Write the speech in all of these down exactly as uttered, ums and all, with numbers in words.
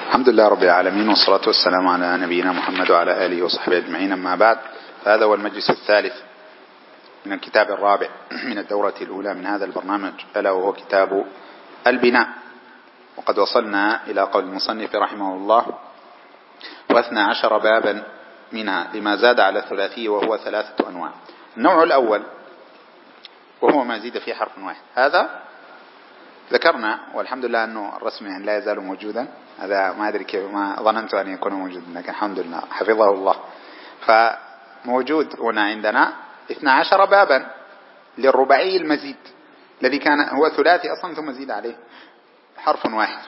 الحمد لله رب العالمين، والصلاة والسلام على نبينا محمد وعلى آله وصحبه أجمعين. أما بعد، فهذا هو المجلس الثالث من الكتاب الرابع من الدورة الأولى من هذا البرنامج، ألا وهو كتاب البناء. وقد وصلنا إلى قول المصنف رحمه الله: واثنى عشر بابا منها لما زاد على الثلاثي، وهو ثلاثة أنواع. النوع الأول وهو ما زيد في حرف واحد. هذا ذكرنا، والحمد لله أنه الرسم يعني لا يزال موجودا. هذا ما أدري كيف، ما ظننت أن يكون موجودا، لكن الحمد لله حفظه الله. فموجود هنا عندنا اثنى عشر بابا للرباعي المزيد، الذي كان هو ثلاثي أصلا ثم زيد عليه حرف واحد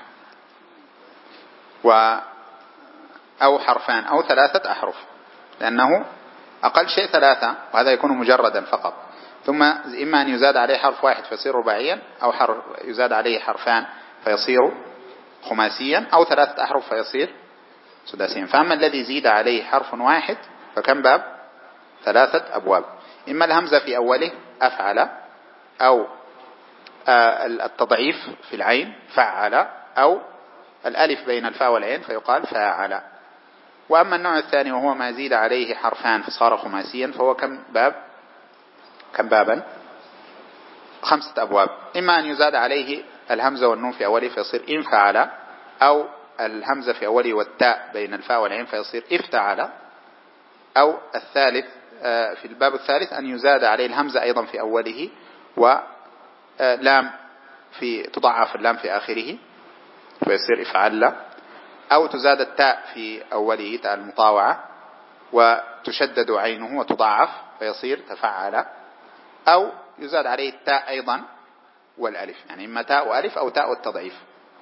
و أو حرفان أو ثلاثة أحرف، لأنه أقل شيء ثلاثة، وهذا يكون مجردا فقط. ثم إما أن يزاد عليه حرف واحد فيصير رباعيا، أو حرف يزاد عليه حرفان فيصير خماسيا، أو ثلاثة أحرف فيصير سداسيا. فأما الذي زيد عليه حرف واحد فكم باب؟ ثلاثة أبواب. إما الهمزة في أوله أفعل، أو التضعيف في العين فعل، أو الألف بين الفاء والعين فيقال فاعل. وأما النوع الثاني وهو ما زيد عليه حرفان فصار خماسيا، فهو كم باب؟ كم بابا؟ خمسة أبواب. إما أن يزاد عليه الهمزة والنون في أوله فيصير إن فعل، أو الهمزة في أوله والتاء بين الفاء والعين فيصير افتعل، أو الثالث في الباب الثالث أن يزاد عليه الهمزة أيضا في أوله، ولام في تضعف اللام في آخره فيصير افعل، أو تزاد التاء في أوله تاء المطاوعة وتشدد عينه وتضعف فيصير تفعل، أو يزاد عليه التاء أيضا والألف، يعني إما تاء وألف أو تاء والتضعيف.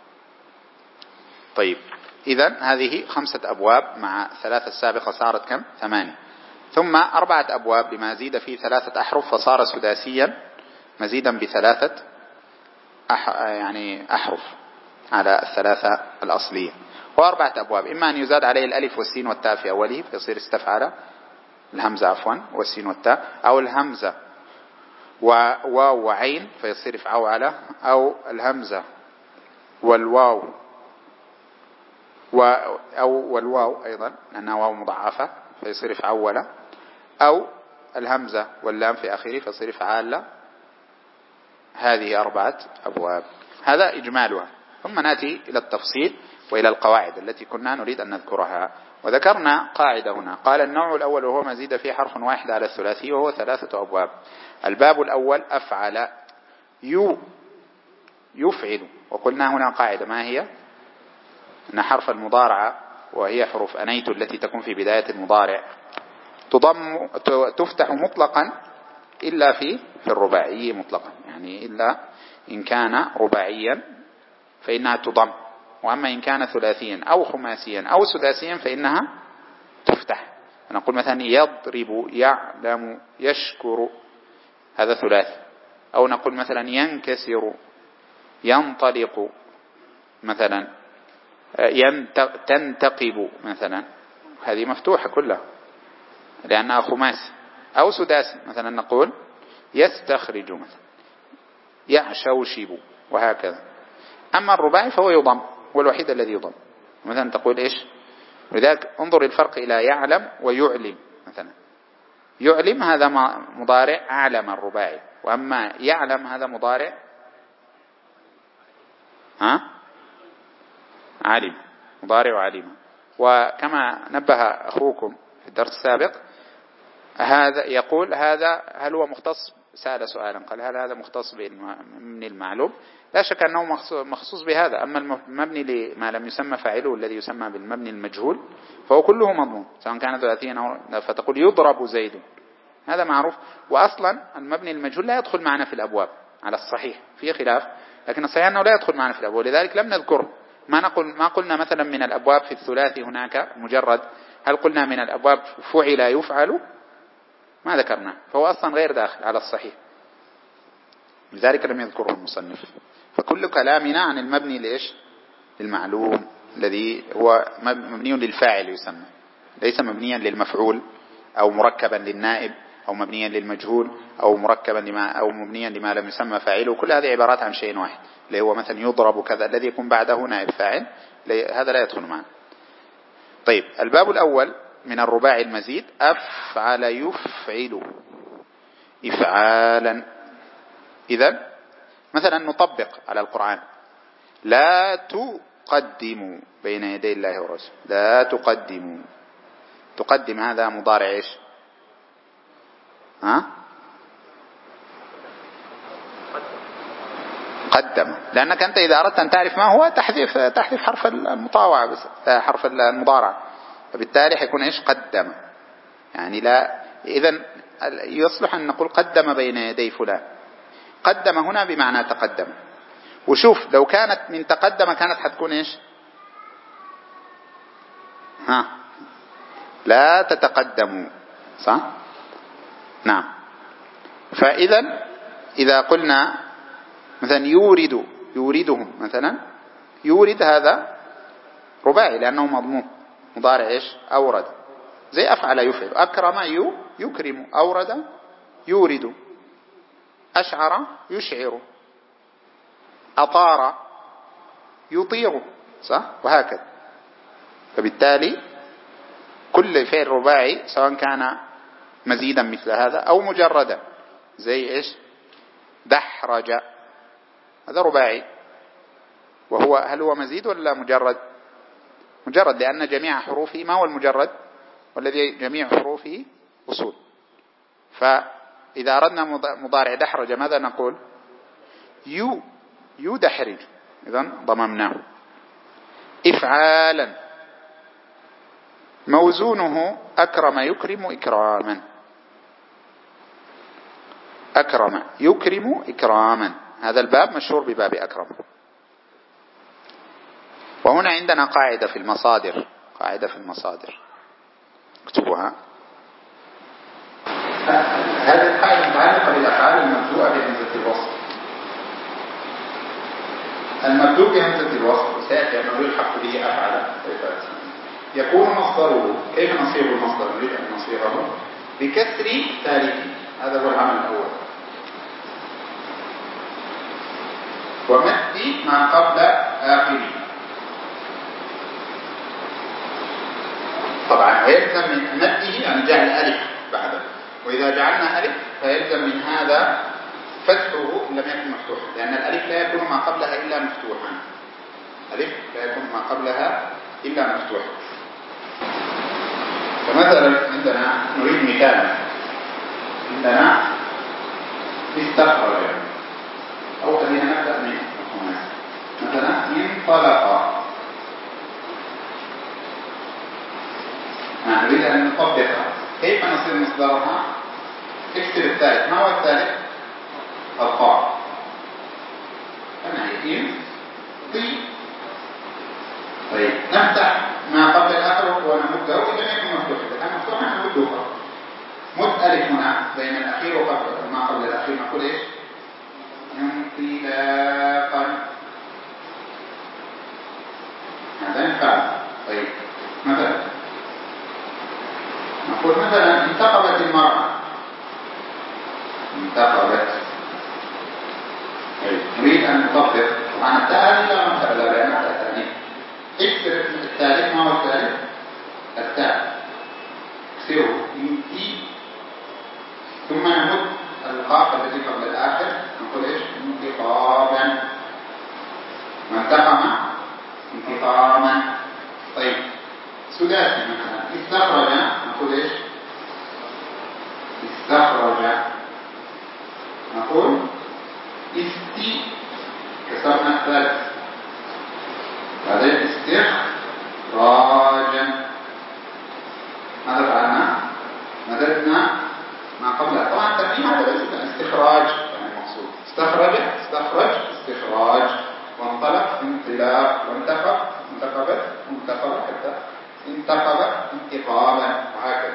طيب، إذن هذه خمسة أبواب مع ثلاثة السابقة صارت كم؟ ثمانية. ثم أربعة أبواب لما زيد فيه ثلاثة أحرف فصار سداسيا مزيدا بثلاثة أح... يعني أحرف على الثلاثة الأصلية. وأربعة أبواب إما أن يزاد عليه الألف والسين والتاء في أوله فيصير استفعل، الهمزة عفوا والسين والتاء، أو الهمزة وواو وعين فيصير فعول، أو الهمزة والواو و أو والواو أيضا لأنها واو مضاعفة فيصير فعول، أو الهمزة واللام في آخره فيصير فعال. هذه أربعة أبواب، هذا إجمالها. ثم نأتي إلى التفصيل وإلى القواعد التي كنا نريد أن نذكرها. وذكرنا قاعدة هنا، قال: النوع الأول وهو ما زيد فيه حرف واحد على الثلاثي، وهو ثلاثة أبواب. الباب الأول أفعل، يو يفعل. وقلنا هنا قاعدة، ما هي؟ أن حرف المضارعة وهي حروف أنيت التي تكون في بداية المضارع تضم تفتح مطلقا إلا في في الرباعي مطلقا، يعني إلا إن كان رباعيا فإنها تضم، وأما إن كان ثلاثيا أو خماسيا أو سداسيا فإنها تفتح. نقول مثلا يضرب، يعلم، يشكر، هذا ثلاثي. أو نقول مثلا ينكسر، ينطلق مثلا، تنتقب مثلا، هذه مفتوحة كلها لأنها خماسي. أو سداسي، مثلا نقول يستخرج مثلا، يعشوشب، وهكذا. أما الرباعي فهو يضم، هو الوحيد الذي يضم. مثلا تقول إيش؟ لذلك انظر الفرق إلى يعلم ويعلم. مثلا يعلم هذا مضارع أعلم الرباعي، وأما يعلم هذا مضارع ها علم، مضارع علم. وكما نبه أخوكم في الدرس السابق، هذا يقول هذا هل هو مختص؟ سأل سؤالا قال: هل هذا مختص بالمبني المعلوم؟ لا شك أنه مخصوص بهذا. أما المبني لما لم يسمى فاعله الذي يسمى بالمبني المجهول فهو كله مضمون، سواء كان ثلاثيا أو، فتقول يضرب زيد، هذا معروف. وأصلا المبني المجهول لا يدخل معنا في الأبواب على الصحيح، في خلاف، لكن الصحيح أنه لا يدخل معنا في الأبواب، لذلك لم نذكره. ما نقول ما قلنا مثلا من الأبواب في الثلاثي هناك مجرد، هل قلنا من الأبواب فعل يفعل؟ ما ذكرنا، فهو أصلا غير داخل على الصحيح، لذلك لم يذكره المصنف. فكل كلامنا عن المبني لإيش؟ للمعلوم، الذي هو مبني للفاعل يسمى، ليس مبنيا للمفعول أو مركبا للنائب أو مبنيا للمجهول أو مركبا لما أو مبنيا لما لم يسمى فاعله. كل هذه عبارات عن شيء واحد، اللي هو مثلا يضرب كذا، الذي يكون بعده نائب فاعل هذا لا يدخل معنا. طيب الباب الأول من الرباعي المزيد أفعل يفعل إفعالا. إذن مثلا نطبق على القرآن لا تقدموا بين يدي الله ورسوله، لا تقدموا. تقدم هذا مضارع إيش؟ ها؟ قدم، لأنك أنت إذا أردت أن تعرف ما هو تحذف تحذف حرف المطاوعة بس، حرف المضارع، فبالتالي حيكون إيش؟ قدم. يعني لا، إذن يصلح أن نقول قدم بين يدي فلان. قدم هنا بمعنى تقدم. وشوف لو كانت من تقدم كانت حتكون إيش؟ ها، لا تتقدموا، صح؟ نعم. فإذا إذا قلنا مثلا يورد، يوردهم مثلا، يورد هذا رباعي لأنه مضموم، مضارع إيش؟ أورد. زي أفعل يفعل. أكرم يو يكرم، أورد يورد، أشعر يشعر، أطار يطير، صح؟ وهكذا. فبالتالي كل فعل رباعي سواء كان مزيدا مثل هذا أو مجردا، زي إيش؟ دحرج، هذا رباعي. وهو هل هو مزيد ولا مجرد؟ مجرد، لأن جميع حروفه، ما هو المجرد؟ والذي جميع حروفه أصول. فإذا أردنا مضارع دحرج ماذا نقول؟ يو يدحرج، إذن ضممناه. إفعالا موزونه أكرم يكرم إكراما، أكرم يكرم إكراما. هذا الباب مشهور بباب أكرم. وهنا عندنا قاعدة في المصادر، قاعدة في المصادر اكتبوها. هذه القاعدة متعلقة بالأفعال المبدوءة بهمزة الوصل. المبدوء بهمزة الوصل وسيأتي أنه يلحق به أفعل يكون مصدره. كيف نصيغ المصدر؟ نريد أن نصيغه بكسر ثالثه، هذا هو العمل الأول، ومد ما قبل آخره. طبعا ويلزم من مده أن جعل ألف بعده، وإذا جعلنا ألف فيلزم من هذا فتحه إن لم يكن مفتوحا، لأن الألف لا يكون ما قبلها إلا مفتوحا. ألف لا يكون ما قبلها إلا مفتوحا. فمثلا عندنا نريد مثال، عندنا استخرج، أو خلينا نبدأ من مثلا انطلق. نريد أن نطبقها، كيف نصير مصدرها؟ اكتب الثالث. ما هو الثالث؟ الطاء. أنا هي طي. طيب نفتح ما قبل الآخر ونمده إذا يكون مفتوحا، إذا كان مفتوحا نمده. مد ألف هنا بين الأخير وقبل ما قبل الأخير نقول إيش؟ انطلاقا. هذا ينفع. طيب مثلا نقول مثلا انتقبت المرأة، انتقبت. طيب نريد أن نطبق. طبعا التاء لا مفعل لا لأنها تأتي. اكسر الثالث. ما هو الثالث؟ التاء. اكسره ينتي، ثم نمد القاف التي قبل الآخر نقول إيش؟ انتقابا. وانتقم انتقاما. طيب سداسي مثلا استخرج نقول إيش؟ استخرج. نقول استي، كسرنا الثالث، هذا استخراجا. ماذا فعلنا؟ مددنا ما قبلها. طبعا الترميم هذا ليس استخراج يعني المقصود. استخرج استخرج استخراج، وانطلق انطلاق، وانتقب انتقبت انتقبت حتى انتقبت انتقابا، وهكذا.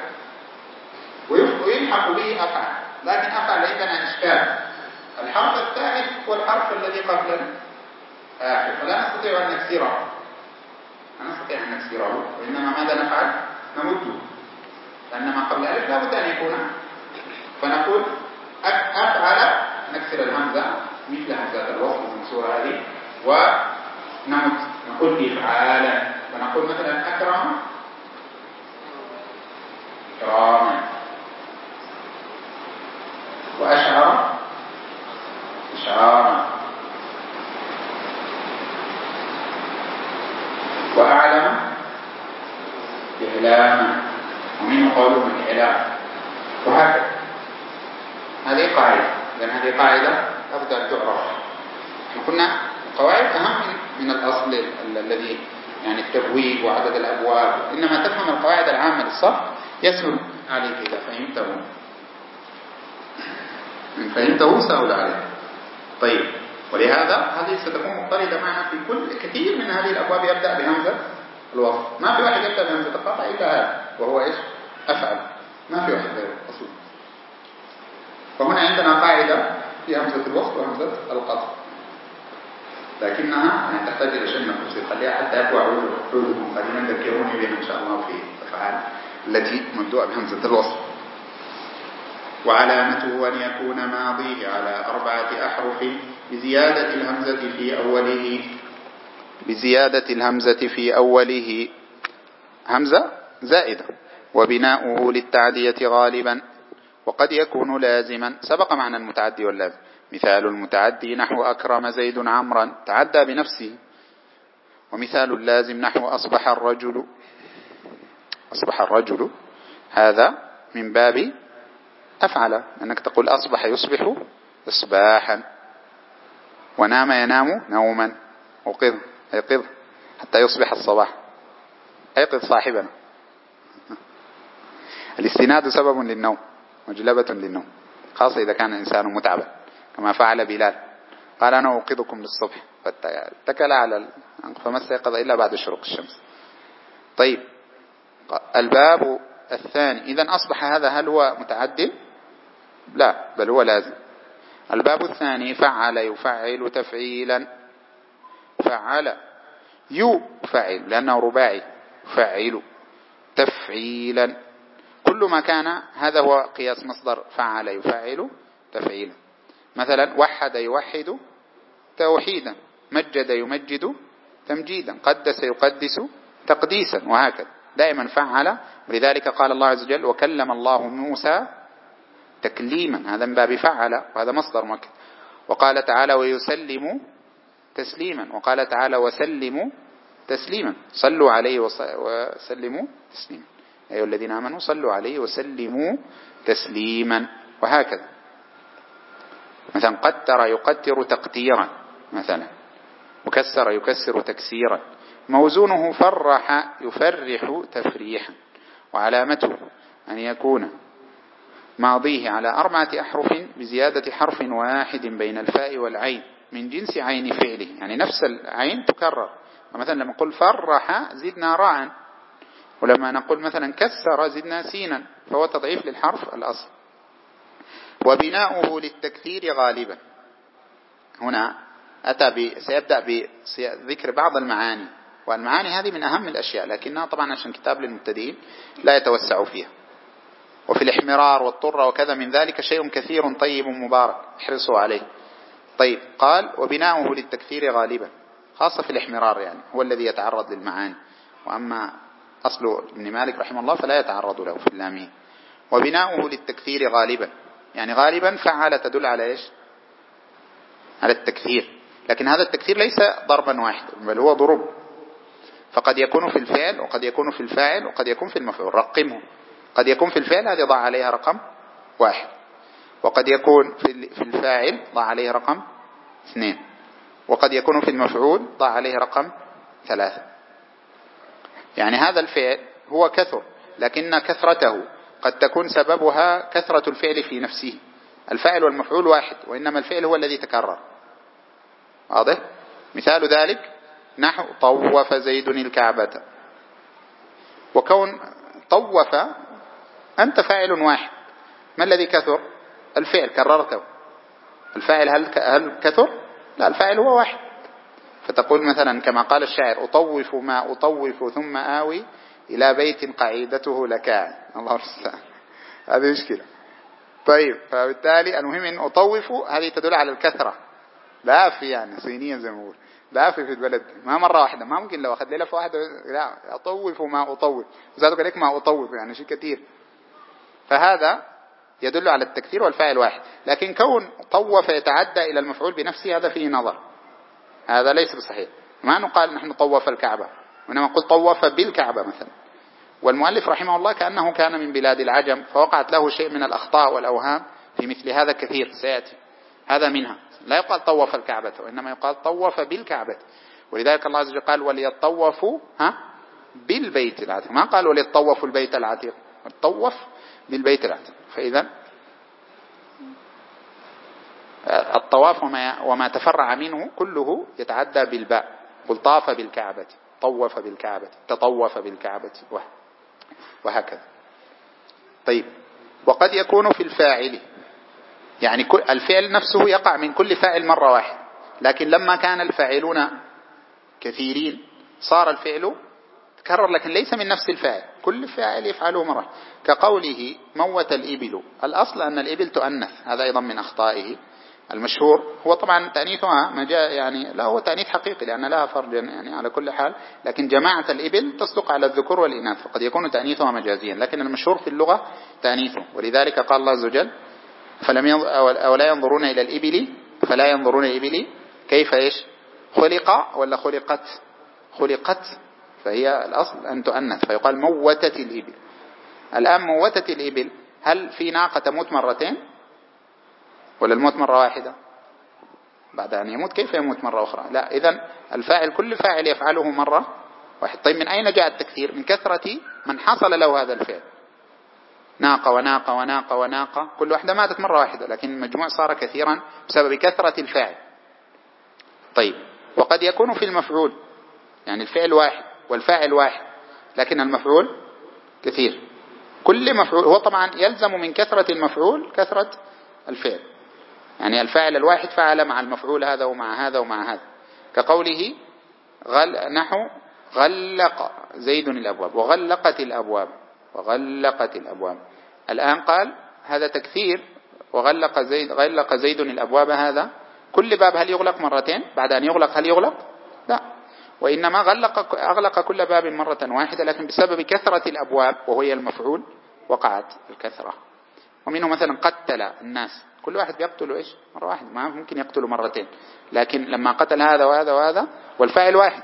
ويلحق به أفعل، لكن أفعل عندنا إشكال. الحرف الثالث هو الحرف الذي قبل الآخر، فلا نستطيع أن نكسره، لا نستطيع أن نكسره، وإنما ماذا نفعل؟ نمده، لأن ما قبل الألف لا بد أن يكون. فنقول أفعل، نكسر الهمزة مثل همزة الوصل المكسورة هذه ونمد نقول إفعالا، فنقول مثلا أكرم إكراما، وأشعر إشعارا، وأعلم إعلاما، ومنه قولهم الإعلام، وهكذا. هذه قاعدة، لأن هذه قاعدة لابد أن تعرف. قلنا القواعد أهم من الأصل الذي يعني التبويب وعدد الأبواب، إنما تفهم القواعد العامة للصرف يسهل عليك إذا فهمته، إن فهمته سهل عليك. طيب، ولهذا هذه ستكون مضطردة معنا في كل كثير من هذه الأبواب يبدأ بهمزة الوصف. ما في واحد يبدأ بهمزة القطع إلا هذا، وهو إيش؟ أفعل. ما في واحد غيره أصلا. فهنا عندنا قاعدة في همزة الوصف وهمزة القطع، لكنها يعني تحتاج إلى شيء من التفصيل. خليها حتى يبدو عودكم قليلا، ذكروني بها إن شاء الله في الأفعال التي مبدوءة بهمزة الوصف. وعلامته أن يكون ماضيه على أربعة أحرف بزيادة الهمزة في أوله بزيادة الهمزة في أوله همزة زائدة، وبناؤه للتعدية غالبا، وقد يكون لازما. سبق معنى المتعدي واللازم. مثال المتعدي نحو أكرم زيد عمرا، تعدى بنفسه. ومثال اللازم نحو أصبح الرجل، أصبح الرجل، هذا من باب أفعل، أنك تقول أصبح يصبح إصباحا، ونام ينام نوما، وقظ أيقظ حتى يصبح الصباح، أيقظ صاحبنا. الاستناد سبب للنوم، مجلبة للنوم، خاصة إذا كان الإنسان متعبا، كما فعل بلال، قال أنا أوقظكم للصبح، فاتكل على فما استيقظ إلا بعد شروق الشمس. طيب، الباب الثاني، إذن أصبح هذا هل هو متعدل؟ لا، بل هو لازم. الباب الثاني فعل يفعل تفعيلا، فعل يفعل لأنه رباعي، فعل تفعيلا، كل ما كان هذا هو قياس مصدر فعل يفعل تفعيلا. مثلا وحد يوحد توحيدا، مجد يمجد تمجيدا، قدس يقدس تقديسا، وهكذا دائما فعل. ولذلك قال الله عز وجل وكلم الله موسى تكليما، هذا من باب فعل، وهذا مصدر مؤكد. وقال تعالى ويسلم تسليما، وقال تعالى وسلموا تسليما، صلوا عليه وسلموا تسليما، أيها الذين آمنوا صلوا عليه وسلموا تسليما، وهكذا. مثلا قتر يقتر تقتيرا مثلا، وكسر يكسر تكسيرا. موزونه فرح يفرح تفريحا. وعلامته أن يكون ماضيه على أربعة أحرف بزيادة حرف واحد بين الفاء والعين من جنس عين فعله، يعني نفس العين تكرر. مثلا لما نقول فرح زدنا راء، ولما نقول مثلا كسر زدنا سينا، فهو تضعيف للحرف الأصل. وبناؤه للتكثير غالبا، هنا أتى ب... سيبدأ بذكر بعض المعاني، والمعاني هذه من أهم الأشياء، لكنها طبعا عشان كتاب للمبتدئين لا يتوسع فيها. وفي الإحمرار والطر وكذا من ذلك شيء كثير طيب مبارك، احرصوا عليه. طيب، قال وبناؤه للتكثير غالبا، خاصة في الإحمرار، يعني هو الذي يتعرض للمعاني، وأما أصل ابن مالك رحمه الله فلا يتعرض له في اللامين. وبناؤه للتكثير غالبا، يعني غالبا فعل تدل على إيش؟ على التكثير، لكن هذا التكثير ليس ضربا واحدا، بل هو ضرب، فقد يكون في الفعل وقد يكون في الفاعل وقد يكون في المفعول، رقمه. قد يكون في الفعل هذه ضع عليها رقم واحد، وقد يكون في الفاعل ضع عليه رقم اثنين، وقد يكون في المفعول ضع عليه رقم ثلاثة. يعني هذا الفعل هو كثر، لكن كثرته قد تكون سببها كثرة الفعل في نفسه. الفاعل والمفعول واحد، وإنما الفعل هو الذي تكرر. واضح؟ مثال ذلك نحو طوف زيد الكعبة. وكون طوف أنت فاعل واحد، ما الذي كثر؟ الفعل، كررته. الفاعل هل هل كثر؟ لا، الفاعل هو واحد. فتقول مثلا كما قال الشاعر أطوف ما أطوف ثم آوي إلى بيت قعيدته لكاع. الله المستعان، هذه مشكلة. طيب، فبالتالي المهم أن أطوف هذه تدل على الكثرة، لا في يعني صينيا زي ما نقول، لافف في البلد ما مرة واحدة، ما ممكن لو أخذ لي لفة واحدة لا أطوف وما أطوف، وزادوا عليك ما أطوف يعني شيء كثير. فهذا يدل على التكثير والفاعل واحد. لكن كون طوف يتعدى إلى المفعول بنفسه هذا فيه نظر، هذا ليس بصحيح. ما نقال نحن طوف الكعبة، وإنما قل طوف بالكعبة مثلا. والمؤلف رحمه الله كأنه كان من بلاد العجم فوقعت له شيء من الأخطاء والأوهام في مثل هذا كثير سيأتي. هذا منها، لا يقال طوف الكعبة وإنما يقال طوف بالكعبة. ولذلك الله عز وجل قال وليطوفوا ها بالبيت العتيق، ما قال وليطوفوا البيت العتيق، طوف بالبيت العتيق. فإذا الطواف وما, وما تفرع منه كله يتعدى بالباء. قل طاف بالكعبة، طوف بالكعبة، تطوف بالكعبة، وهكذا. طيب، وقد يكون في الفاعل، يعني الفعل نفسه يقع من كل فاعل مرة واحدة، لكن لما كان الفاعلون كثيرين صار الفعل تكرر لكن ليس من نفس الفاعل، كل فاعل يفعله مرة. كقوله موت الإبل، الأصل أن الإبل تؤنث، هذا أيضا من أخطائه المشهور. هو طبعا تأنيثها مجا يعني لا هو تأنيث حقيقي لأن لها فرج يعني على كل حال، لكن جماعة الإبل تصدق على الذكور والإناث، فقد يكون تأنيثها مجازيا، لكن المشهور في اللغة تأنيثه. ولذلك قال الله عز وجل فلم ينظر أو لا ينظرون إلى الإبل فلا ينظرون إلى الإبل كيف إيش خلق ولا خلقت خلقت فهي الأصل أن تؤنث، فيقال موتت الإبل. الآن موتت الإبل، هل في ناقة تموت مرتين ولا الموت مرة واحدة؟ بعد أن يموت كيف يموت مرة أخرى؟ لا، إذن الفاعل كل فاعل يفعله مرة واحد. طيب من أين جاء التكثير؟ من كثرة من حصل له هذا الفعل، ناقة وناقة وناقة وناقة، كل واحدة ماتت مرة واحدة، لكن المجموع صار كثيرا بسبب كثرة الفاعل. طيب، وقد يكون في المفعول، يعني الفعل واحد والفاعل واحد لكن المفعول كثير. كل مفعول هو طبعا يلزم من كثرة المفعول كثرة الفعل، يعني الفاعل الواحد فعل مع المفعول هذا ومع هذا ومع هذا. كقوله غل نحو غلق زيد الأبواب وغلقت الأبواب وغلقت الأبواب. الآن قال هذا تكثير، وغلق زيد غلق زيد الأبواب، هذا كل باب هل يغلق مرتين بعد أن يغلق هل يغلق؟ لا، وإنما غلق أغلق كل باب مرة واحدة، لكن بسبب كثرة الأبواب وهي المفعول وقعت الكثرة. ومنه مثلا قتل الناس، كل واحد بيقتل إيش مرة واحدة، ما ممكن يقتل مرتين، لكن لما قتل هذا وهذا وهذا والفاعل واحد،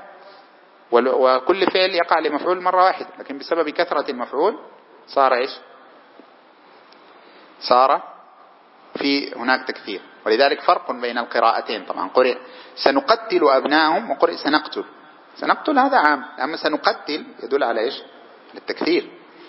وكل فعل يقع لمفعول مرة واحدة، لكن بسبب كثرة المفعول صار إيش صار في هناك تكثير. ولذلك فرق بين القراءتين، طبعا قرئ سنقتل أبناهم وقرئ سنقتل. سنقتل هذا عام، أما سنقتل يدل على إيش للتكثير.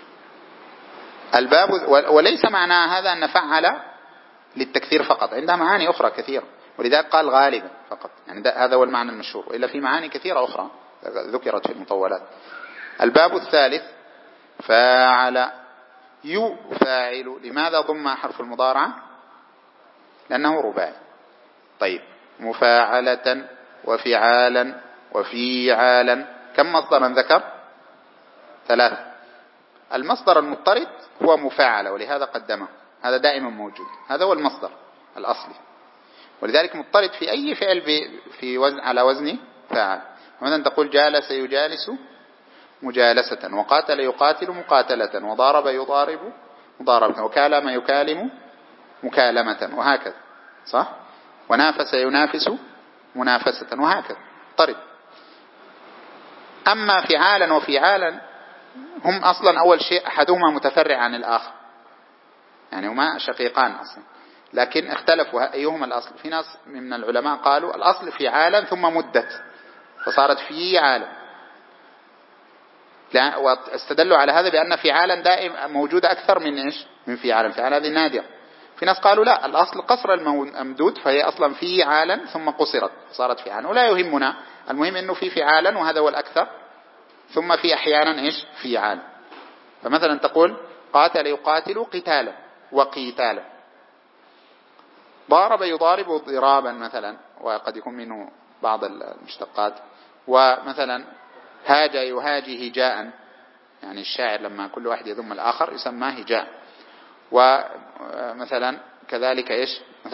الباب وليس معنى هذا أن فعل للتكثير فقط، عندها معاني أخرى كثيرة، ولذلك قال غالبا فقط، يعني هذا هو المعنى المشهور، وإلا في معاني كثيرة أخرى ذكرت في المطولات. الباب الثالث فاعل يفاعل، لماذا ضم حرف المضارعة؟ لأنه رباعي. طيب، مفاعلة وفعالا وفيعالا، كم مصدرا ذكر؟ ثلاثة. المصدر المضطرد هو مفاعلة ولهذا قدمه، هذا دائما موجود، هذا هو المصدر الأصلي، ولذلك مضطرد في أي فعل في وزن على وزن فاعل. مثلا تقول جالس يجالس مجالسة، وقاتل يقاتل مقاتلة، وضارب يضارب مضاربة، وكالم يكالم مكالمة، وهكذا، صح؟ ونافس ينافس منافسة، وهكذا طرد. أما فعالا وفعالا هم أصلا أول شيء أحدهما متفرع عن الآخر، يعني هما شقيقان أصلا، لكن اختلفوا أيهما الأصل. في ناس من العلماء قالوا الأصل فعالا ثم مدت فصارت فعالا، واستدلوا على هذا بأن فعالا دائما موجودة أكثر من إيش من فعالا، فعالا هذه نادرة. في ناس قالوا لا، الأصل قصر الممدود فهي أصلا فعالا ثم قصرت صارت فعالا، ولا يهمنا، المهم أنه في فعالا وهذا هو الأكثر، ثم في أحيانا إيش فعالا. فمثلا تقول قاتل يقاتل قتالا وقتالا، ضارب يضارب ضرابا مثلا، وقد يكون منه بعض المشتقات. ومثلا هاج يهاجي هجاء، يعني الشاعر لما كل واحد يذم الآخر يسمى هجاء. ومثلا كذلك إيش مثلا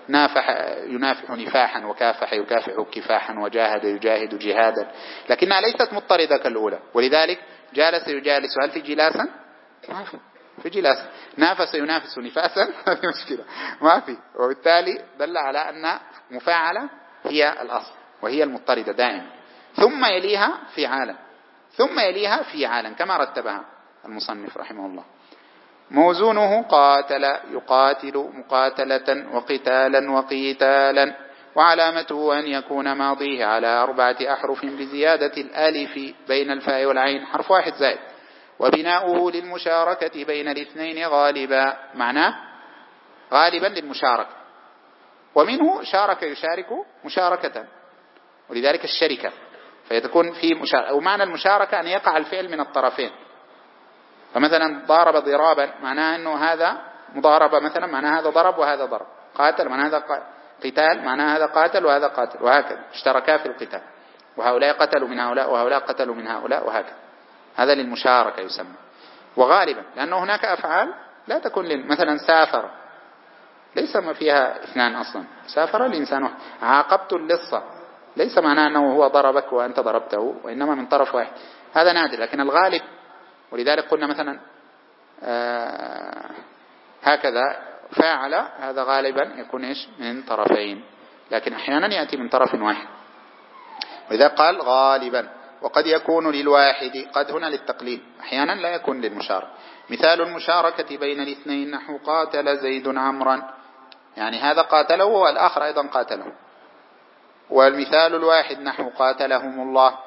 نافح ينافح نفاحا، وكافح يكافح كفاحا، وجاهد يجاهد جهادا، لكنها ليست مضطردة كالأولى. ولذلك جالس يجالس، هل في جلاسا؟ ما في في جلاسا. نافس ينافس نفاسا ما في مشكلة، ما في. وبالتالي دل على أن مفاعلة هي الأصل وهي المضطردة دائما، ثم يليها فعالا، ثم يليها فعالا كما رتبها المصنف رحمه الله. موزونه قاتل يقاتل مقاتلة وقتالا وقيتالا، وعلامته أن يكون ماضيه على أربعة أحرف بزيادة الألف بين الفاء والعين حرف واحد زائد، وبناؤه للمشاركة بين الاثنين غالبا، معناه غالبا للمشاركة، ومنه شارك يشارك مشاركة، ولذلك الشركة، فيتكون في مشاركة. ومعنى المشاركة أن يقع الفعل من الطرفين، فمثلا ضارب ضرابا معناه أنه هذا مضاربة، مثلا معناه هذا ضرب وهذا ضرب. قاتل معناه هذا قتال، معناه هذا قاتل وهذا قاتل، وهكذا اشتركا في القتال، وهؤلاء قتلوا من هؤلاء وهؤلاء قتلوا من هؤلاء، وهكذا. هذا للمشاركة يسمى. وغالبا لأنه هناك أفعال لا تكون لل... مثلا سافر ليس ما فيها اثنان أصلا، سافر الإنسان واحد. عاقبت اللصة ليس معناه أنه هو ضربك وأنت ضربته، وإنما من طرف واحد، هذا نادر. لكن الغالب، ولذلك قلنا مثلا آه هكذا فاعل، هذا غالبا يكون إيش من طرفين، لكن أحيانا يأتي من طرف واحد. وإذا قال غالبا، وقد يكون للواحد، قد هنا للتقليل، أحيانا لا يكون للمشاركة. مثال المشاركة بين الاثنين نحو قاتل زيد عمرا، يعني هذا قاتله والآخر أيضا قاتله. والمثال الواحد نحو قاتلهم الله،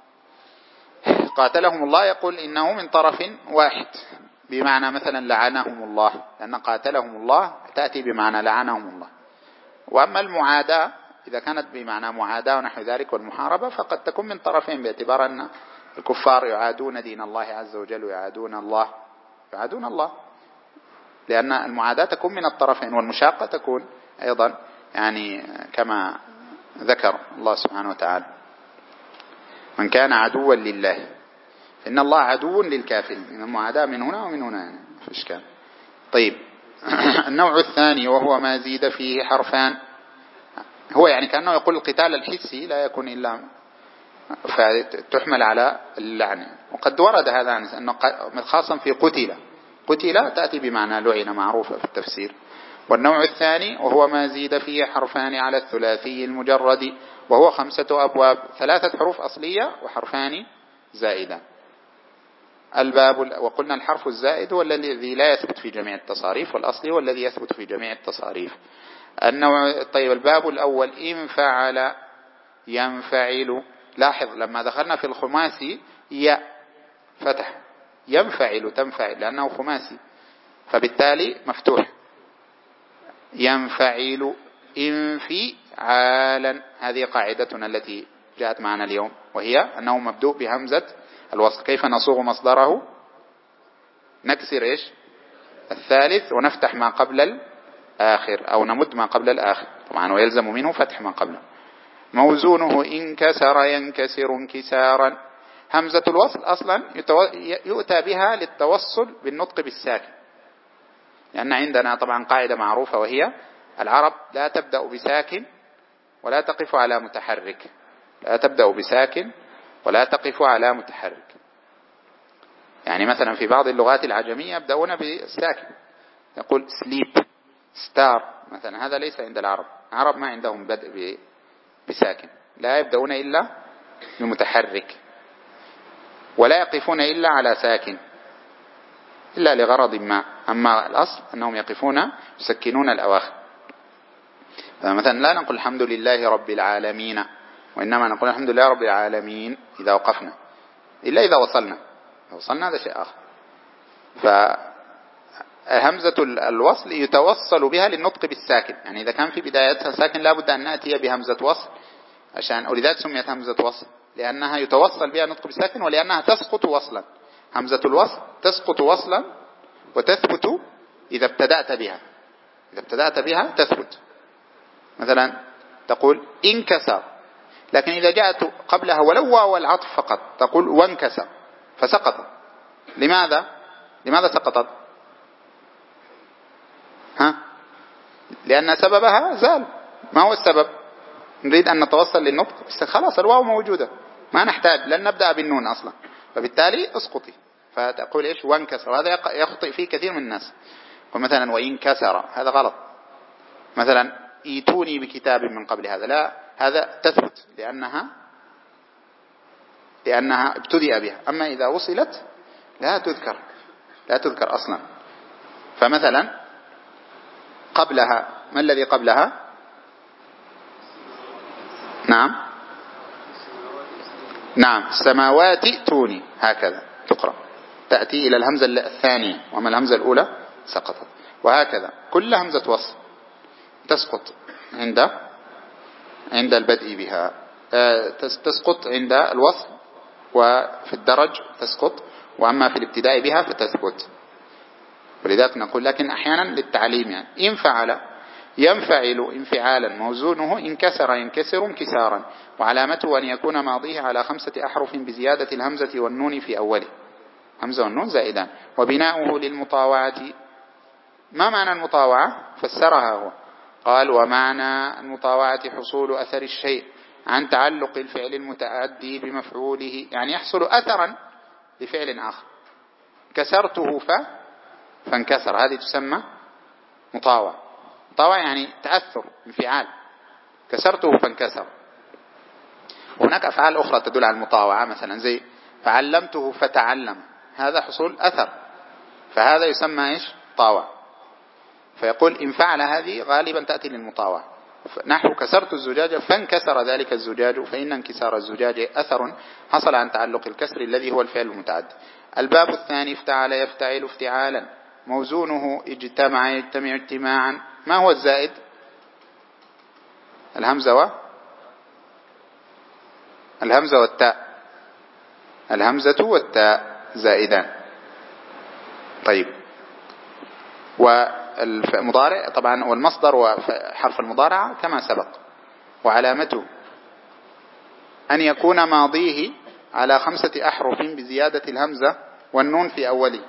قاتلهم الله يقول إنه من طرف واحد، بمعنى مثلا لعنهم الله، لأن قاتلهم الله تأتي بمعنى لعنهم الله. وأما المعاداة إذا كانت بمعنى معاداة ونحو ذلك والمحاربة، فقد تكون من طرفين، باعتبار أن الكفار يعادون دين الله عز وجل ويعادون الله يعادون الله لأن المعاداة تكون من الطرفين، والمشاقة تكون أيضا يعني كما ذكر الله سبحانه وتعالى: من كان عدوا لله إن الله عدو للكافرين. المعاداة من هنا ومن هنا يعني في إشكال. طيب النوع الثاني وهو ما زيد فيه حرفان، هو يعني كأنه يقول القتال الحسي لا يكون إلا فتحمل على اللعن، وقد ورد هذا أنه خاصا في قتل قتل تأتي بمعنى لعن، معروفة في التفسير. والنوع الثاني وهو ما زيد فيه حرفان على الثلاثي المجرد، وهو خمسة أبواب، ثلاثة حروف أصلية وحرفان زائدا. الباب، وقلنا الحرف الزائد هو الذي لا يثبت في جميع التصاريف، والأصلي هو الذي يثبت في جميع التصاريف. النوع طيب الباب الأول إن فعل ينفعل. لاحظ لما دخلنا في الخماسي يا فتح، ينفعل تنفعل لأنه خماسي، فبالتالي مفتوح. ينفعل انفعالا، هذه قاعدتنا التي جاءت معنا اليوم، وهي أنه مبدوء بهمزة الوصل. كيف نصوغ مصدره؟ نكسر إيش الثالث ونفتح ما قبل الآخر، أو نمد ما قبل الآخر طبعا، ويلزم منه فتح ما قبله. موزونه انكسر ينكسر انكسارا. همزة الوصل أصلا يؤتى بها للتوصل بالنطق بالساكن، لأن عندنا طبعا قاعدة معروفة، وهي العرب لا تبدأ بساكن ولا تقف على متحرك، لا تبدأ بساكن ولا تقف على متحرك. يعني مثلا في بعض اللغات العجمية يبدأون بالساكن، يقول سليب ستار مثلا، هذا ليس عند العرب. العرب ما عندهم بدء بساكن، لا يبدأون إلا بمتحرك، ولا يقفون إلا على ساكن إلا لغرض ما. أما الأصل أنهم يقفون يسكنون الأواخر. فمثلا لا نقول الحمد لله رب العالمين، وإنما نقول الحمد لله رب العالمين إذا وقفنا، إلا إذا وصلنا وصلنا هذا شيء آخر. فهمزة الوصل يتوصل بها للنطق بالساكن، يعني إذا كان في بدايتها ساكن لا بد أن نأتي بهمزة وصل، عشان ولذلك سميت همزة وصل، لأنها يتوصل بها النطق بالساكن، ولأنها تسقط وصلا. همزة الوصل تسقط وصلا وتثبت إذا ابتدأت بها، إذا ابتدأت بها تثبت. مثلا تقول انكسر، لكن إذا جاءت قبلها ولو واو العطف فقط تقول وانكسر، فسقطت. لماذا؟ لماذا سقطت؟ ها؟ لأن سببها زال. ما هو السبب؟ نريد أن نتوصل للنطق، خلاص الواو موجودة، ما نحتاج، لن نبدأ بالنون أصلا، فبالتالي اسقطي. فتقول إيش؟ وانكسر. هذا يخطئ فيه كثير من الناس. ومثلا وإن كسر، هذا غلط. مثلا ايتوني بكتاب من قبل هذا، لا، هذا تثبت لأنها لأنها ابتدأ بها. أما إذا وصلت لا تذكر، لا تذكر أصلا. فمثلا قبلها، ما الذي قبلها؟ نعم نعم السماوات توني، هكذا تقرأ، تأتي إلى الهمزة الثانية، وما الهمزة الأولى سقطت. وهكذا كل همزة وصل تسقط عند عند البدء بها، تسقط عند الوصل، وفي الدرج تسقط، وأما في الابتداء بها فتثبت. ولذلك نقول لكن أحيانا للتعليم، يعني إن فعل ينفعل انفعالا، موزونه إن كسر ينكسر انكسارا، وعلامته أن يكون ماضيه على خمسة أحرف بزيادة الهمزة والنون في أوله، همزة والنون زائدان. وبناؤه للمطاوعة. ما معنى المطاوعة؟ فسرها هو، قال ومعنى المطاوعة حصول أثر الشيء عن تعلق الفعل المتعدي بمفعوله، يعني يحصل أثرا لفعل آخر. كسرته ف فانكسر، هذه تسمى مطاوعة. مطاوعة يعني تأثر، انفعال. كسرته فانكسر. وهناك أفعال أخرى تدل على المطاوعة، مثلا زي فعلمته فتعلم، هذا حصول أثر، فهذا يسمى إيش؟ طاوع. فيقول إن فعل هذه غالبا تأتي للمطاوعة. نحو كسرت الزجاج فانكسر ذلك الزجاج، فإن انكسار الزجاج أثر حصل عن تعلق الكسر الذي هو الفعل المتعدي. الباب الثاني افتعل يفتعل افتعالا، موزونه اجتمع يجتمع اجتماعا. ما هو الزائد؟ الهمزة و الهمزة والتاء، الهمزة والتاء زائدان. طيب، والمضارع طبعا والمصدر وحرف المضارعة كما سبق. وعلامته أن يكون ماضيه على خمسة أحرف بزيادة الهمزة والنون في أوله.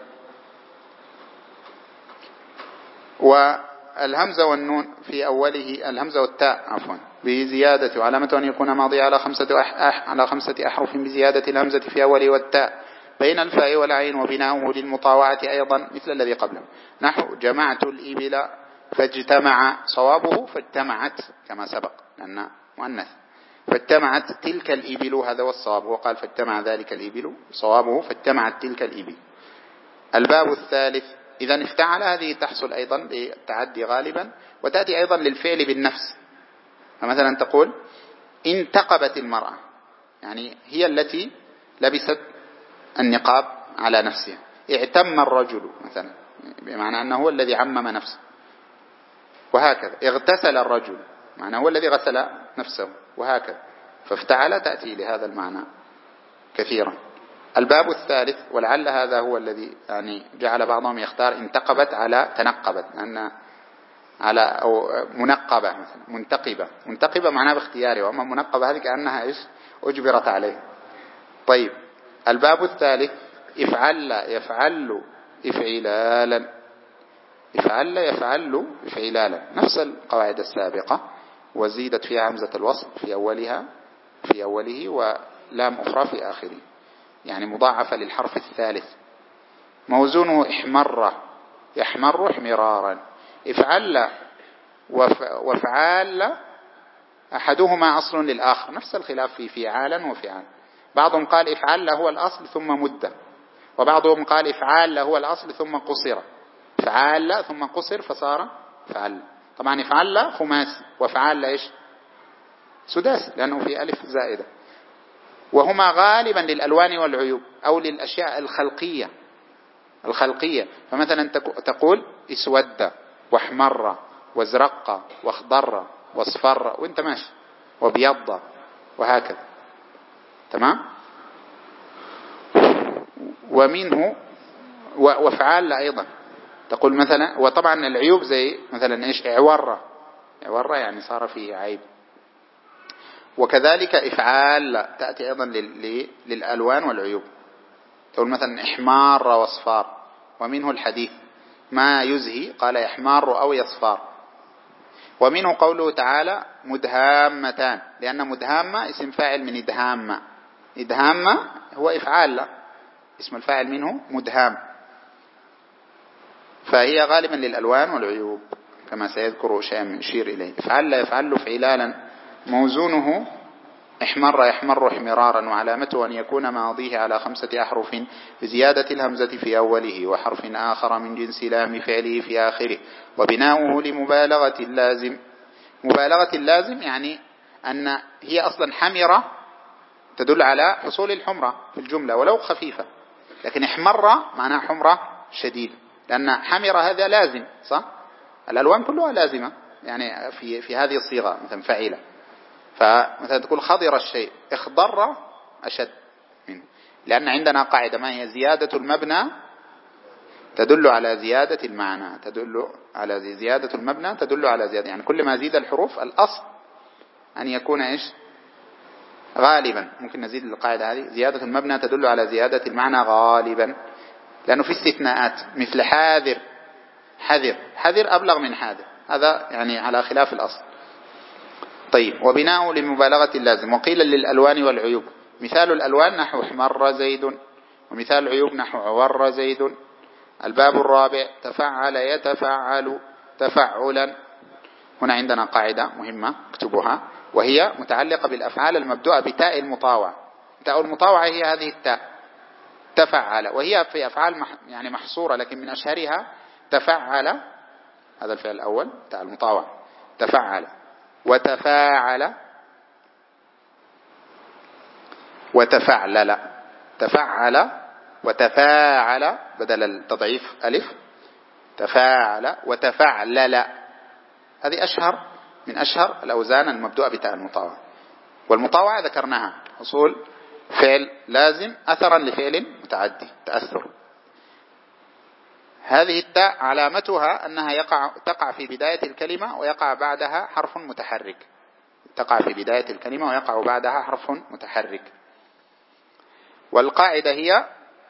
والهمزة والنون في أوله، الهمزة والتاء عفوا بزيادة، وعلامته أن يكون ماضيه على خمسة أح على خمسة أحرف بزيادة الهمزة في أوله والتاء بين الفاء والعين. وبناؤه للمطاوعة أيضا مثل الذي قبله، نحو جمعت الإبل فاجتمع، صوابه فاجتمعت كما سبق لأن مؤنث، فاجتمعت تلك الإبل، هذا هو الصواب. هو قال فاجتمع ذلك الإبل، صوابه فاجتمعت تلك الإبل. الباب الثالث إذا افتعل، هذه تحصل أيضا بالتعدي غالبا، وتأتي أيضا للفعل بالنفس. فمثلا تقول انتقبت المرأة، يعني هي التي لبست النقاب على نفسها. اعتم الرجل مثلا، بمعنى أنه هو الذي عمم نفسه. وهكذا اغتسل الرجل، معنى هو الذي غسل نفسه، وهكذا. فافتعل تأتي لهذا المعنى كثيرا. الباب الثالث، ولعل هذا هو الذي يعني جعل بعضهم يختار انتقبت على تنقبت، لأن على أو منقبة مثلا، منتقبة. منتقبة معناها باختياره، وأما منقبة هذه كأنها إيش؟ أجبرت عليه. طيب، الباب الثالث افعل يفعل افعلالا، افعل يفعل افعلالا، نفس القواعد السابقة، وزيدت فيها همزة الوصل في أولها في أوله ولام أخرى في آخره، يعني مضاعفة للحرف الثالث. موزونه احمر يحمر احمرارا. افعل وافعال أحدهما أصل للآخر، نفس الخلاف في فعالا وفعال. بعضهم قال افعال هو الأصل ثم مدة، وبعضهم قال افعال هو الأصل ثم قصر، فعال ثم قصر فصار فعل. طبعا افعال خماسي، وفعال ايش؟ سداسي، لأنه في ألف زائدة. وهما غالبا للألوان والعيوب أو للأشياء الخلقية الخلقية. فمثلا تقول اسود واحمر وازرق واخضر واصفر، وانت ماشي، وبيض، وهكذا. تمام. ومنه وافعال ايضا تقول مثلا. وطبعا العيوب زي مثلا ايش؟ اعورة، اعورة يعني صار فيه عيب. وكذلك افعال تأتي ايضا للالوان والعيوب، تقول مثلا احمار واصفار. ومنه الحديث ما يزهي، قال يحمار او يصفار، ومنه قوله تعالى مدهامتان، لأن مدهامة اسم فاعل من إدهام. إدهام هو إفعال، اسم الفاعل منه مدهام، فهي غالبا للألوان والعيوب كما سيذكر شيء يشير إليه. افعل يفعل فعلالا، موزونه احمر يحمر احمرارا، وعلامته أن يكون ماضيه على خمسة أحرف بزيادة الهمزة في أوله وحرف آخر من جنس لام فعله في آخره، وبناؤه لمبالغة اللازم. مبالغة اللازم يعني أن هي أصلا حمرة تدل على حصول الحمرة في الجملة ولو خفيفة، لكن احمر معناها حمرة شديدة، لأن حمرة هذا لازم صح؟ الألوان كلها لازمة يعني في في هذه الصيغة، مثلا فعيلة. فمثلا تقول خضر الشيء، اخضر أشد منه، لأن عندنا قاعدة ما هي؟ زيادة المبنى تدل على زيادة المعنى، تدل على زيادة المبنى تدل على زيادة، يعني كل ما زيد الحروف الأصل أن يكون إيش؟ غالبا. ممكن نزيد القاعدة هذه، زيادة المبنى تدل على زيادة المعنى غالبا، لأنه في استثناءات مثل حاذر. حذر حذر أبلغ من حاذر، هذا يعني على خلاف الأصل. طيب، وبناء للمبالغة اللازم. وقيل للألوان والعيوب، مثال الألوان نحو احمر زيد، ومثال العيوب نحو عور زيد. الباب الرابع تفعل يتفعل تفعلا. هنا عندنا قاعدة مهمة اكتبوها، وهي متعلقة بالأفعال المبدوءة بتاء المطاوعة. تاء المطاوعة هي هذه التاء تفعل، وهي في أفعال مح يعني محصورة، لكن من أشهرها تفعل، هذا الفعل الأول تاء المطاوعة، تفعل وتفاعل وتفعلل، تفعل وتفاعل بدل التضعيف ألف، تفاعل وتفعلل. هذه أشهر من أشهر الأوزان المبدوءة بتاء المطاوعة. والمطاوعة ذكرناها أصول فعل لازم أثرا لفعل متعدي، تأثر. هذه التاء علامتها أنها يقع تقع في بداية الكلمة ويقع بعدها حرف متحرك، تقع في بداية الكلمة ويقع بعدها حرف متحرك. والقاعدة هي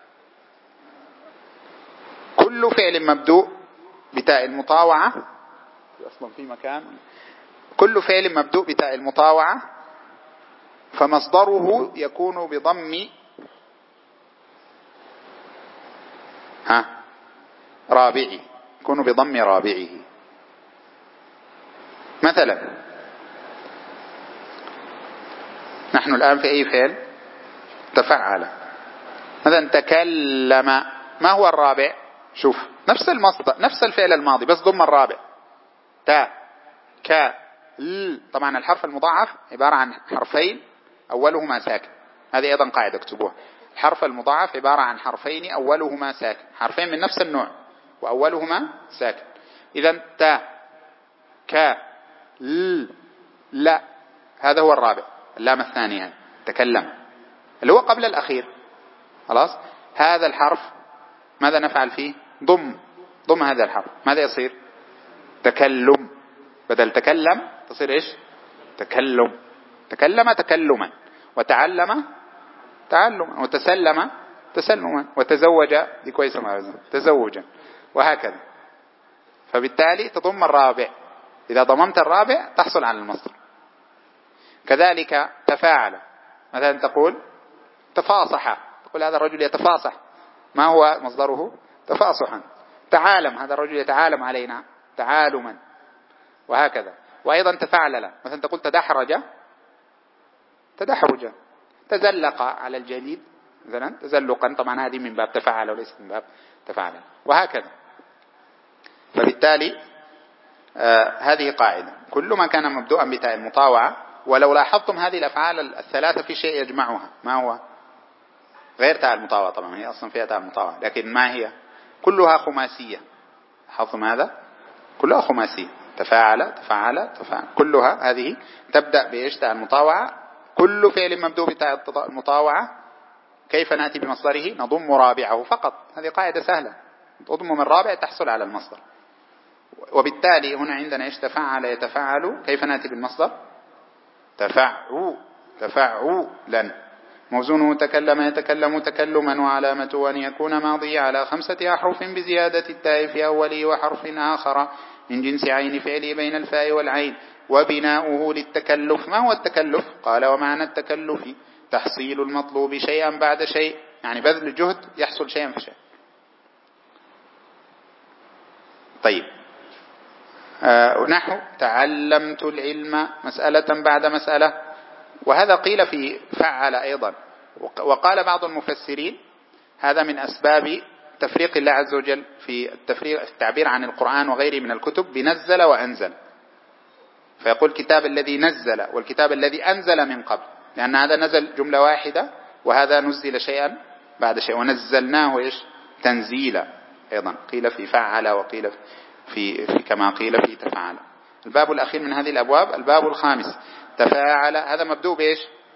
كل فعل مبدوء بتاء المطاوعة، أصلا في مكان، كل فعل مبدوء بتاء المطاوعة فمصدره يكون بضم ها رابعه، يكون بضم رابعه. مثلا نحن الآن في أي فعل؟ تفعل. مثلا تكلم، ما هو الرابع؟ شوف نفس المصدر نفس الفعل الماضي بس ضم الرابع، تا كا ل. طبعا الحرف المضاعف عبارة عن حرفين أولهما ساكن، هذه أيضا قاعدة اكتبوها. الحرف المضاعف عبارة عن حرفين أولهما ساكن، حرفين من نفس النوع وأولهما ساكن. إذن تا كا ل لا، هذا هو الرابع، اللام الثانية تكلم اللي هو قبل الأخير. خلاص، هذا الحرف ماذا نفعل فيه؟ ضم ضم هذا الحرف، ماذا يصير؟ تكلم، بدل تكلم تصير إيش؟ تكلم. تكلم تكلما، وتعلم تعلما، وتسلم تسلما، وتزوج دي كويسة ما تزوجا، وهكذا. فبالتالي تضم الرابع، إذا ضممت الرابع تحصل على المصدر. كذلك تفاعل، مثلا تقول تفاصح، تقول هذا الرجل يتفاصح، ما هو مصدره؟ تفاصحا. تعالم، هذا الرجل يتعالم علينا تعالما، وهكذا. وأيضا تفعلل، مثلا تقول تدحرج تدحرجا، تزلق على الجليد مثلا تزلقا، طبعا هذه من باب تفعل وليس من باب تفعل، وهكذا. فبالتالي آه هذه قاعدة، كل ما كان مبدوءا بتاء المطاوعة. ولو لاحظتم هذه الأفعال الثلاثة في شيء يجمعها، ما هو؟ غير تاء المطاوعة، طبعا هي أصلا فيها تاء المطاوعة، لكن ما هي؟ كلها خماسية. لاحظتم هذا؟ كلها خماسية، تفاعل تفعل تفعل، كلها هذه تبدأ بإيش؟ تاء المطاوعة. كل فعل مبدوء بتاء المطاوعة كيف نأتي بمصدره؟ نضم رابعه فقط، هذه قاعدة سهلة، تضم من رابع تحصل على المصدر. وبالتالي هنا عندنا إيش؟ تفعل يتفعل، كيف نأتي بالمصدر؟ تفعو تفعولا. موزونه تكلم يتكلم تكلما، وعلامته أن يكون ماضي على خمسة أحرف بزيادة التاء في أوله وحرف آخر من جنس عين فعله بين الفاء والعين، وبناؤه للتكلف. ما هو التكلف؟ قال ومعنى التكلف تحصيل المطلوب شيئا بعد شيء، يعني بذل جهد يحصل شيئا في شيء. طيب آه نحو تعلمت العلم مسألة بعد مسألة، وهذا قيل في فعل أيضا. وقال بعض المفسرين هذا من أسباب تفريق الله عز وجل في التفريق التعبير عن القرآن وغيره من الكتب بنزل وأنزل، فيقول الكتاب الذي نزل والكتاب الذي أنزل من قبل، لأن هذا نزل جملة واحدة وهذا نزل شيئا بعد شيء، ونزلناه إيش تنزيلا. أيضا قيل في فعل وقيل في, في كما قيل في تفعل. الباب الأخير من هذه الأبواب الباب الخامس تفاعل، هذا مبدوء بإيش؟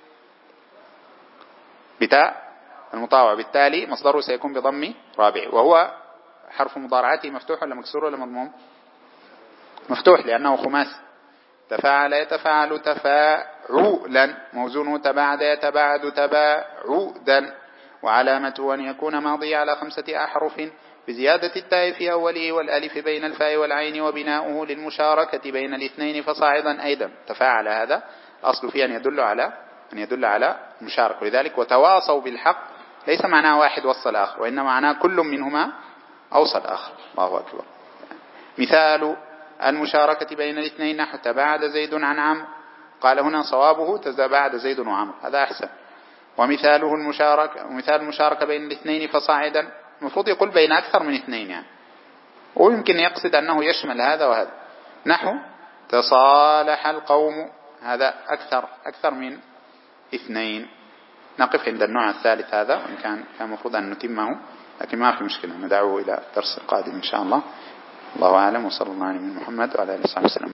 بتاء المطاوع، بالتالي مصدره سيكون بضم رابع، وهو حرف مضارعته مفتوح ولا مكسور ولا مضموم؟ مفتوح لأنه خماسي. تفاعل يتفاعل تفاعلا، موزونه تباعد يتباعد تباعدا، وعلامته أن يكون ماضي على خمسة أحرف بزيادة التاء في أوله والألف بين الفاء والعين، وبناؤه للمشاركة بين الاثنين فصاعدا. أيضا تفاعل هذا الأصل فيه أن يدل على أن يدل على مشاركة، ولذلك وتواصوا بالحق ليس معناه واحد وصل آخر، وإنما معناه كل منهما أوصل آخر. الله أكبر. مثال المشاركة بين الاثنين نحو تباعد زيد عن عمرو، قال هنا صوابه تباعد زيد وعمرو، هذا أحسن. ومثاله المشاركة ومثال المشاركة بين الاثنين فصاعدا، المفروض يقول بين أكثر من اثنين يعني، ويمكن يقصد أنه يشمل هذا وهذا. نحو تصالح القوم، هذا أكثر أكثر من اثنين. نقف عند النوع الثالث هذا، وإن كان كان المفروض أن نتمه، لكن ما في مشكلة، ندعوه إلى درس قادم إن شاء الله. الله أعلم، وصلى الله على محمد وعلى آله وصحبه وسلم.